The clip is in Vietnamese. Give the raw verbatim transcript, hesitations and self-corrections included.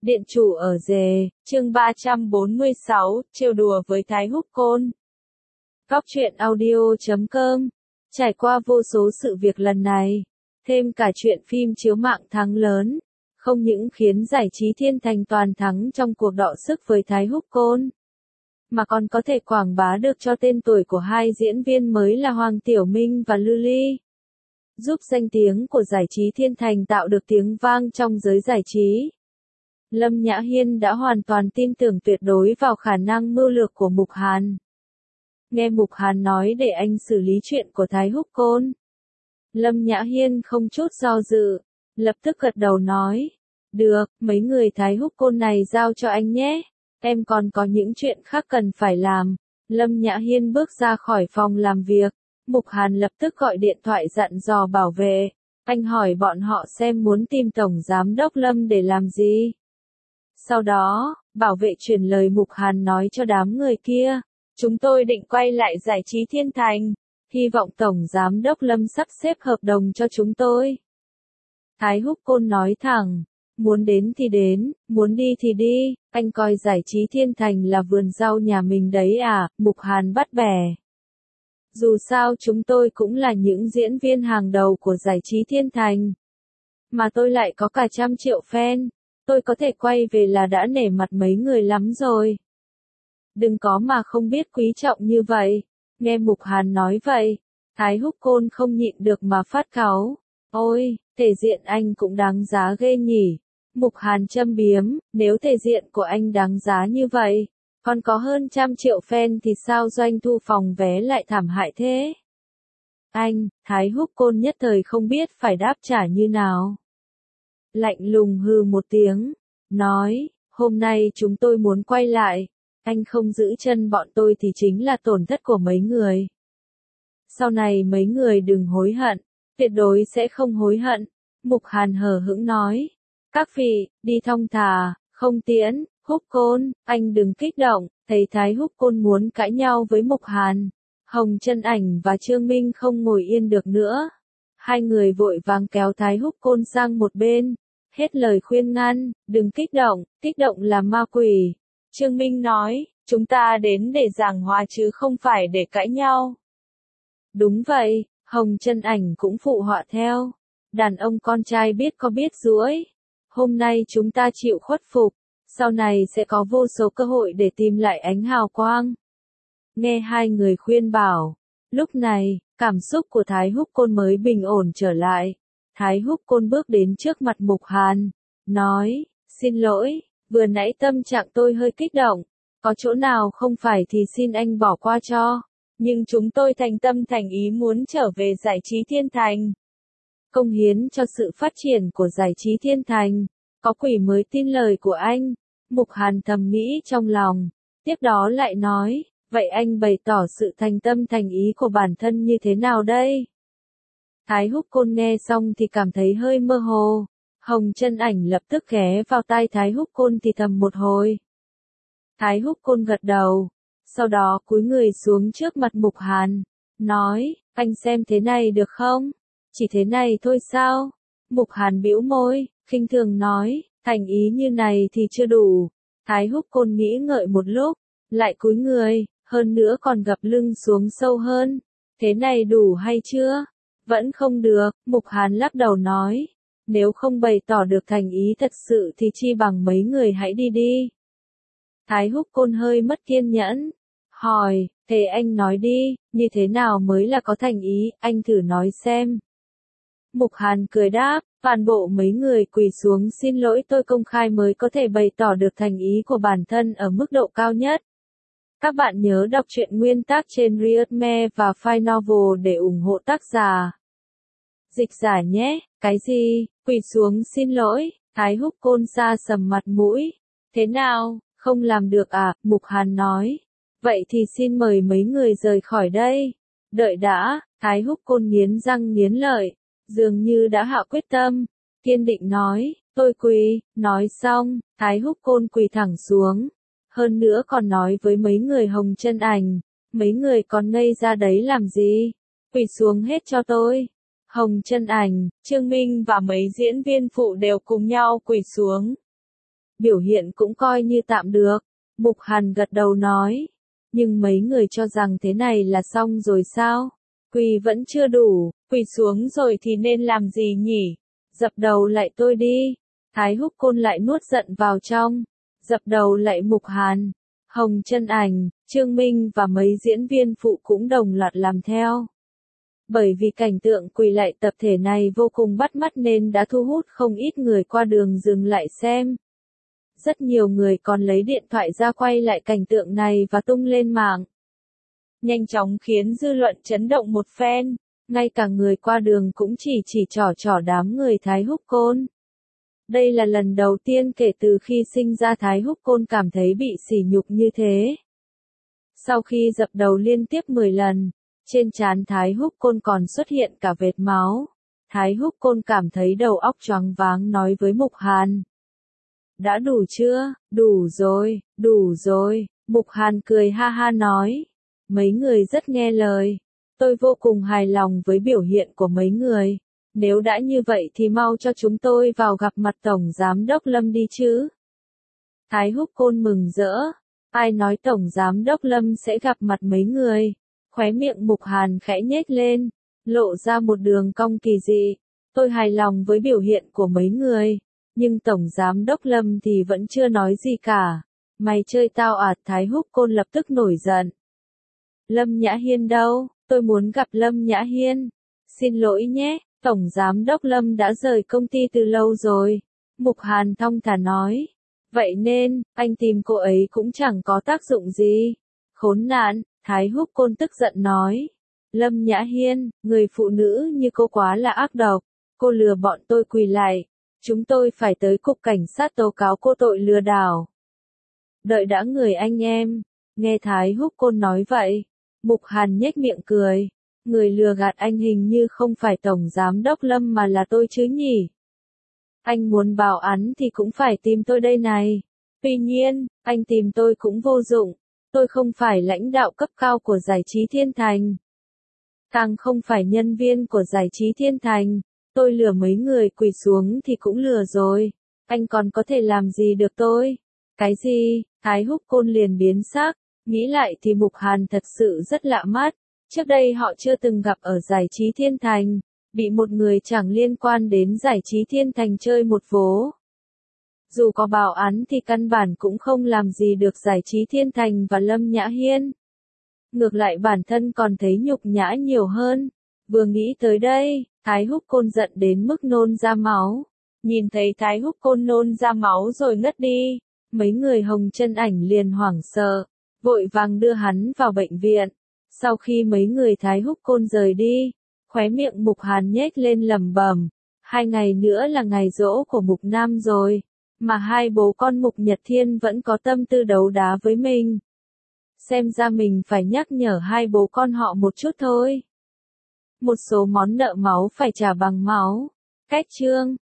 Điện chủ ở rề, chương ba trăm bốn mươi sáu, trêu đùa với Thái Húc Côn. Góc truyện audio chấm com. Trải qua vô số sự việc lần này, thêm cả chuyện phim chiếu mạng thắng lớn, không những khiến giải trí thiên thành toàn thắng trong cuộc đọ sức với Thái Húc Côn, mà còn có thể quảng bá được cho tên tuổi của hai diễn viên mới là Hoàng Tiểu Minh và Lưu Ly, giúp danh tiếng của giải trí thiên thành tạo được tiếng vang trong giới giải trí. Lâm Nhã Hiên đã hoàn toàn tin tưởng tuyệt đối vào khả năng mưu lược của Mục Hàn. Nghe Mục Hàn nói để anh xử lý chuyện của Thái Húc Côn, Lâm Nhã Hiên không chút do dự, lập tức gật đầu nói, được, mấy người Thái Húc Côn này giao cho anh nhé, em còn có những chuyện khác cần phải làm. Lâm Nhã Hiên bước ra khỏi phòng làm việc, Mục Hàn lập tức gọi điện thoại dặn dò bảo vệ, anh hỏi bọn họ xem muốn tìm Tổng Giám đốc Lâm để làm gì. Sau đó, bảo vệ truyền lời Mục Hàn nói cho đám người kia, chúng tôi định quay lại giải trí thiên thành, hy vọng Tổng Giám đốc Lâm sắp xếp hợp đồng cho chúng tôi. Thái Húc Côn nói thẳng, muốn đến thì đến, muốn đi thì đi, anh coi giải trí thiên thành là vườn rau nhà mình đấy à, Mục Hàn bắt bẻ. Dù sao chúng tôi cũng là những diễn viên hàng đầu của giải trí thiên thành, mà tôi lại có cả trăm triệu fan. Tôi có thể quay về là đã nể mặt mấy người lắm rồi. Đừng có mà không biết quý trọng như vậy. Nghe Mục Hàn nói vậy, Thái Húc Côn không nhịn được mà phát cáu. Ôi, thể diện anh cũng đáng giá ghê nhỉ. Mục Hàn châm biếm, nếu thể diện của anh đáng giá như vậy, còn có hơn trăm triệu fan thì sao doanh thu phòng vé lại thảm hại thế? Anh, Thái Húc Côn nhất thời không biết phải đáp trả như nào. Lạnh lùng hừ một tiếng, nói, hôm nay chúng tôi muốn quay lại, anh không giữ chân bọn tôi thì chính là tổn thất của mấy người. Sau này mấy người đừng hối hận, tuyệt đối sẽ không hối hận. Mục Hàn hờ hững nói, các vị, đi thong thả, không tiễn. Húc Côn, anh đừng kích động. Thấy Thái Húc Côn muốn cãi nhau với Mục Hàn, Hồng Chân Ảnh và Trương Minh không ngồi yên được nữa. Hai người vội vàng kéo Thái Húc Côn sang một bên, hết lời khuyên ngăn, đừng kích động, kích động là ma quỷ. Trương Minh nói, chúng ta đến để giảng hòa chứ không phải để cãi nhau. Đúng vậy, Hồng Chân Ảnh cũng phụ họa theo. Đàn ông con trai biết có biết duỗi. Hôm nay chúng ta chịu khuất phục, sau này sẽ có vô số cơ hội để tìm lại ánh hào quang. Nghe hai người khuyên bảo, lúc này, cảm xúc của Thái Húc Côn mới bình ổn trở lại. Thái Húc Côn bước đến trước mặt Mục Hàn, nói, xin lỗi, vừa nãy tâm trạng tôi hơi kích động, có chỗ nào không phải thì xin anh bỏ qua cho, nhưng chúng tôi thành tâm thành ý muốn trở về giải trí thiên thành. Công hiến cho sự phát triển của giải trí thiên thành, có quỷ mới tin lời của anh. Mục Hàn thầm nghĩ trong lòng, tiếp đó lại nói, vậy anh bày tỏ sự thành tâm thành ý của bản thân như thế nào đây? Thái Húc Côn nghe xong thì cảm thấy hơi mơ hồ. Hồng Chân Ảnh lập tức ghé vào tai Thái Húc Côn thì thầm một hồi. Thái Húc Côn gật đầu, sau đó cúi người xuống trước mặt Mục Hàn, nói, anh xem thế này được không? Chỉ thế này thôi sao? Mục Hàn bĩu môi, khinh thường nói, thành ý như này thì chưa đủ. Thái Húc Côn nghĩ ngợi một lúc, lại cúi người, hơn nữa còn gập lưng xuống sâu hơn. Thế này đủ hay chưa? Vẫn không được. Mục Hàn lắc đầu nói, nếu không bày tỏ được thành ý thật sự thì chi bằng mấy người hãy đi đi. Thái Húc Côn hơi mất kiên nhẫn, hỏi, thế anh nói đi, như thế nào mới là có thành ý, anh thử nói xem. Mục Hàn cười đáp, toàn bộ mấy người quỳ xuống xin lỗi tôi công khai mới có thể bày tỏ được thành ý của bản thân ở mức độ cao nhất. Các bạn nhớ đọc truyện nguyên tác trên Readme và File Novel để ủng hộ tác giả. Dịch giả nhé, cái gì, quỳ xuống xin lỗi, Thái Húc Côn xa sầm mặt mũi. Thế nào, không làm được à, Mục Hàn nói. Vậy thì xin mời mấy người rời khỏi đây. Đợi đã, Thái Húc Côn nghiến răng nghiến lợi, dường như đã hạ quyết tâm, kiên định nói, tôi quỳ. Nói xong, Thái Húc Côn quỳ thẳng xuống. Hơn nữa còn nói với mấy người Hồng Chân Ảnh, mấy người còn ngây ra đấy làm gì? Quỳ xuống hết cho tôi. Hồng Chân Ảnh, Trương Minh và mấy diễn viên phụ đều cùng nhau quỳ xuống. biểu hiện cũng coi như tạm được. Mục Hàn gật đầu nói. Nhưng mấy người cho rằng thế này là xong rồi sao? Quỳ vẫn chưa đủ, quỳ xuống rồi thì nên làm gì nhỉ? Dập đầu lại tôi đi. Thái Húc Côn lại nuốt giận vào trong. Dập đầu lại Mục Hàn. Hồng Chân Ảnh, Trương Minh và mấy diễn viên phụ cũng đồng loạt làm theo. Bởi vì cảnh tượng quỳ lạy tập thể này vô cùng bắt mắt nên đã thu hút không ít người qua đường dừng lại xem. Rất nhiều người còn lấy điện thoại ra quay lại cảnh tượng này và tung lên mạng. Nhanh chóng khiến dư luận chấn động một phen, ngay cả người qua đường cũng chỉ chỉ trỏ trỏ đám người Thái Húc Côn. Đây là lần đầu tiên kể từ khi sinh ra Thái Húc Côn cảm thấy bị sỉ nhục như thế. Sau khi dập đầu liên tiếp mười lần, trên trán Thái Húc Côn còn xuất hiện cả vệt máu. Thái Húc Côn cảm thấy đầu óc choáng váng nói với Mục Hàn. Đã đủ chưa? Đủ rồi, đủ rồi. Mục Hàn cười ha ha nói. Mấy người rất nghe lời. Tôi vô cùng hài lòng với biểu hiện của mấy người. Nếu đã như vậy thì mau cho chúng tôi vào gặp mặt Tổng Giám đốc Lâm đi chứ. Thái Húc Côn mừng rỡ. Ai nói Tổng Giám đốc Lâm sẽ gặp mặt mấy người? Khóe miệng Mục Hàn khẽ nhếch lên, lộ ra một đường cong kỳ dị. Tôi hài lòng với biểu hiện của mấy người. Nhưng Tổng Giám đốc Lâm thì vẫn chưa nói gì cả. Mày chơi tao à? Thái Húc Côn lập tức nổi giận. Lâm Nhã Hiên đâu? Tôi muốn gặp Lâm Nhã Hiên. Xin lỗi nhé, Tổng Giám đốc Lâm đã rời công ty từ lâu rồi. Mục Hàn thong thả nói. Vậy nên, anh tìm cô ấy cũng chẳng có tác dụng gì. Khốn nạn, Thái Húc Côn tức giận nói. Lâm Nhã Hiên, người phụ nữ như cô quá là ác độc. Cô lừa bọn tôi quỳ lại. Chúng tôi phải tới cục cảnh sát tố cáo cô tội lừa đảo. Đợi đã người anh em. Nghe Thái Húc Côn nói vậy, Mục Hàn nhếch miệng cười. Người lừa gạt anh hình như không phải Tổng Giám đốc Lâm mà là tôi chứ nhỉ? Anh muốn báo án thì cũng phải tìm tôi đây này. Tuy nhiên, anh tìm tôi cũng vô dụng. Tôi không phải lãnh đạo cấp cao của Giải trí Thiên Thành. Càng không phải nhân viên của Giải trí Thiên Thành. Tôi lừa mấy người quỳ xuống thì cũng lừa rồi. Anh còn có thể làm gì được tôi? Cái gì? Thái Húc Côn liền biến sắc. Nghĩ lại thì Mục Hàn thật sự rất lạ mắt. Trước đây họ chưa từng gặp ở Giải trí Thiên Thành. Bị một người chẳng liên quan đến Giải trí Thiên Thành chơi một vố. Dù có báo án thì căn bản cũng không làm gì được Giải trí Thiên Thành và Lâm Nhã Hiên. Ngược lại bản thân còn thấy nhục nhã nhiều hơn. Vừa nghĩ tới đây, Thái Húc Côn giận đến mức nôn ra máu. Nhìn thấy Thái Húc Côn nôn ra máu rồi ngất đi, mấy người Hồng Chân Ảnh liền hoảng sợ, vội vàng đưa hắn vào bệnh viện. Sau khi mấy người Thái Húc Côn rời đi, khóe miệng Mục Hàn nhếch lên lẩm bẩm, hai ngày nữa là ngày giỗ của Mục Nam rồi, mà hai bố con Mục Nhật Thiên vẫn có tâm tư đấu đá với mình. Xem ra mình phải nhắc nhở hai bố con họ một chút thôi. Một số món nợ máu phải trả bằng máu. Cách chương